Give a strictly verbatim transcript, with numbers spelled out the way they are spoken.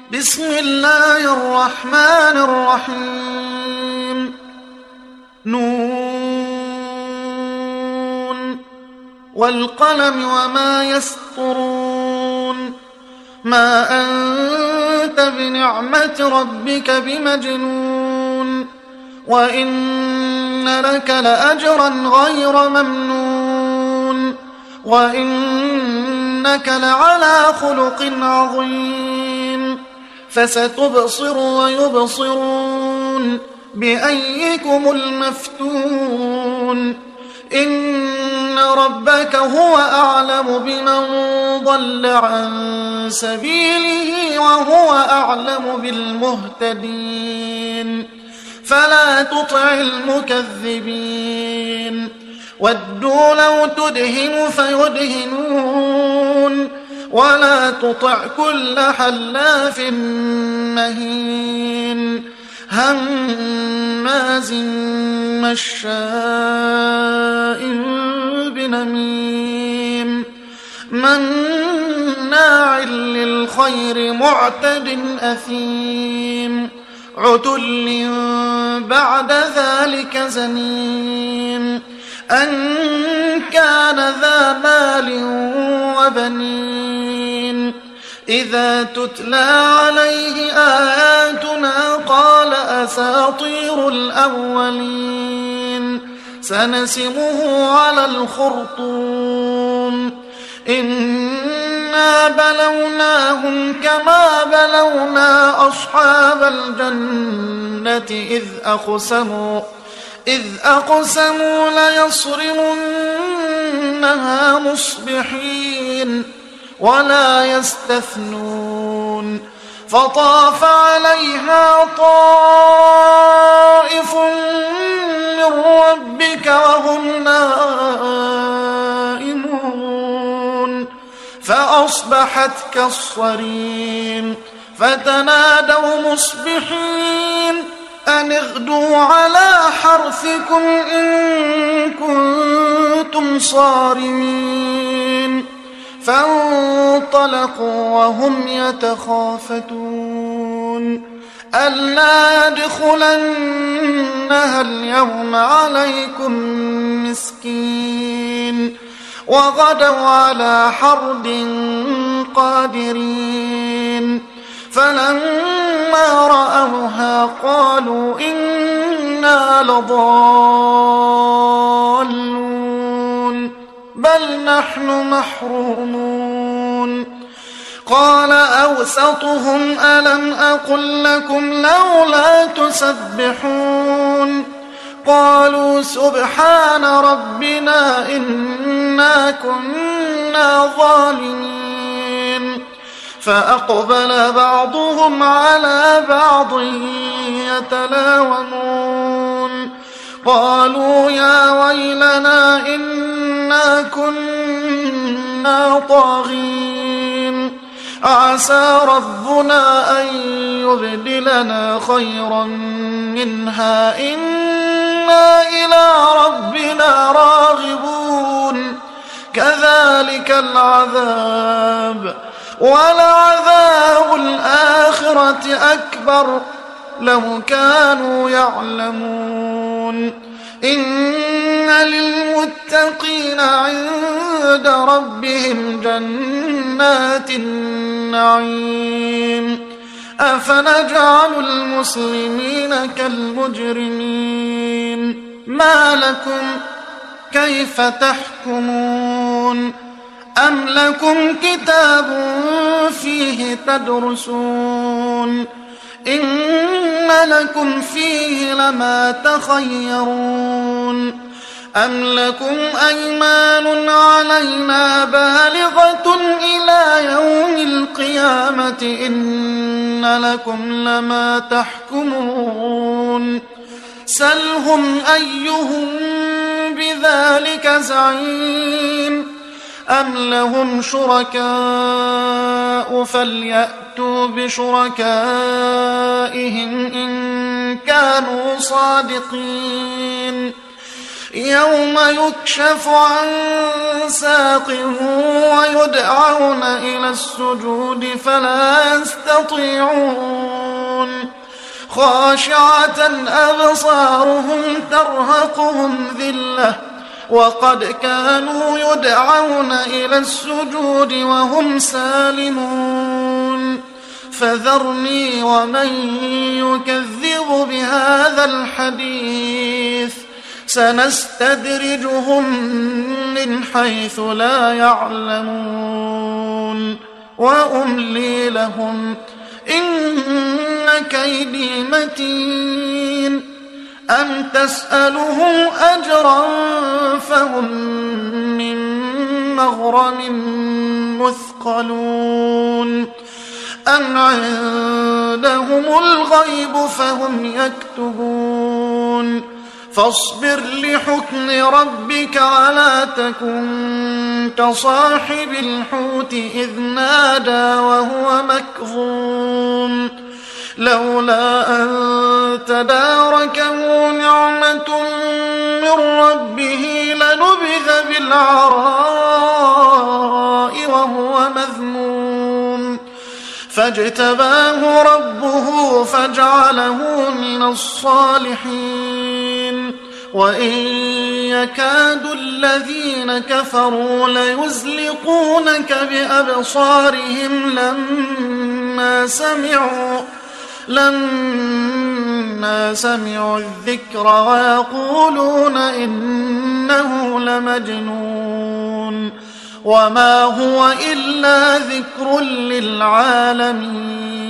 بسم الله الرحمن الرحيم. نون والقلم وما يسطرون. ما أنت بنعمة ربك بمجنون، وإن لك لأجرا غير ممنون، وإنك لعلى خلق عظيم. فستبصر ويبصرون بأيكم المفتون. إن ربك هو أعلم بمن ضل عن سبيله وهو أعلم بالمهتدين. فلا تطع المكذبين. ودوا لو تدهن فيدهنون، ولا تطع كل حلاف مهين هماز مشاء بنميم مناع للخير معتد أثيم عتل بعد ذلك زنيم أن كان ذا مال وبنين. إذا تتلى عليه آياتنا قال أساطير الأولين. سنسمه على الخرطوم. إنا بلوناهم كما بلونا أصحاب الجنة إذ أقسموا إذ أقسموا ليصرمنها مصبحين ولا يستثنون. فطاف عليها طائف من ربك وهم نائمون فأصبحت كالصريم. فتنادوا مصبحين أن اغدوا على حرثكم إن كنتم صارمين. فانطلقوا وهم يتخافتون ألا يدخلنها اليوم عليكم مسكين. وغدوا على حرد قادرين. فلما رأوها قالوا إنا لضالون بل نحن محرومون. قال أوسطهم ألم أقل لكم لولا تسبحون. قالوا سبحان ربنا إنا كنا ظالمين. فأقبل بعضهم على بعض يتلاومون. قالوا يا ويلنا إنا كنا طاغين. عسى ربنا أن يبدلنا خيرا منها إنا إلى ربنا راغبون. كذلك العذاب ولعذاب الآخرة أكبر لو كانوا يعلمون. إن للمتقين عند ربهم جنات النعيم. أفنجعل المسلمين كالمجرمين. ما لكم كيف تحكمون؟ أم لكم كتاب فيه تدرسون؟ إن لكم فيه لما تخيرون. أم لكم أيمان علينا بالغة إلى يوم القيامة إن لكم لما تحكمون. سلهم أيهم بذلك زعيم. أم لهم شركاء فليأتوا بشركائهم إن كانوا صادقين. يوم يكشف عن ساق ويدعون إلى السجود فلا يستطيعون خاشعة أبصارهم ترهقهم ذلة وقد كانوا يدعون إلى السجود وهم سالمون فذرني ومن يكذب بهذا الحديث سنستدرجهم من حيث لا يعلمون وأملي لهم إن كيدي متين أم تسألهم أجرا فهم من مغرم مثقلون أم عندهم الغيب فهم يكتبون فاصبر لحكم ربك ولا تكن كصاحب الحوت إذ نادى وهو مكظوم لولا أن تداركه نعمة من ربه لنبذ بالعراء وهو مذموم فاجتباه ربه فجعله من الصالحين وإن يكاد الذين كفروا ليزلقونك بأبصارهم لما سمعوا لما سمعوا الذكر ويقولون إنه لمجنون وما هو إلا ذكر للعالمين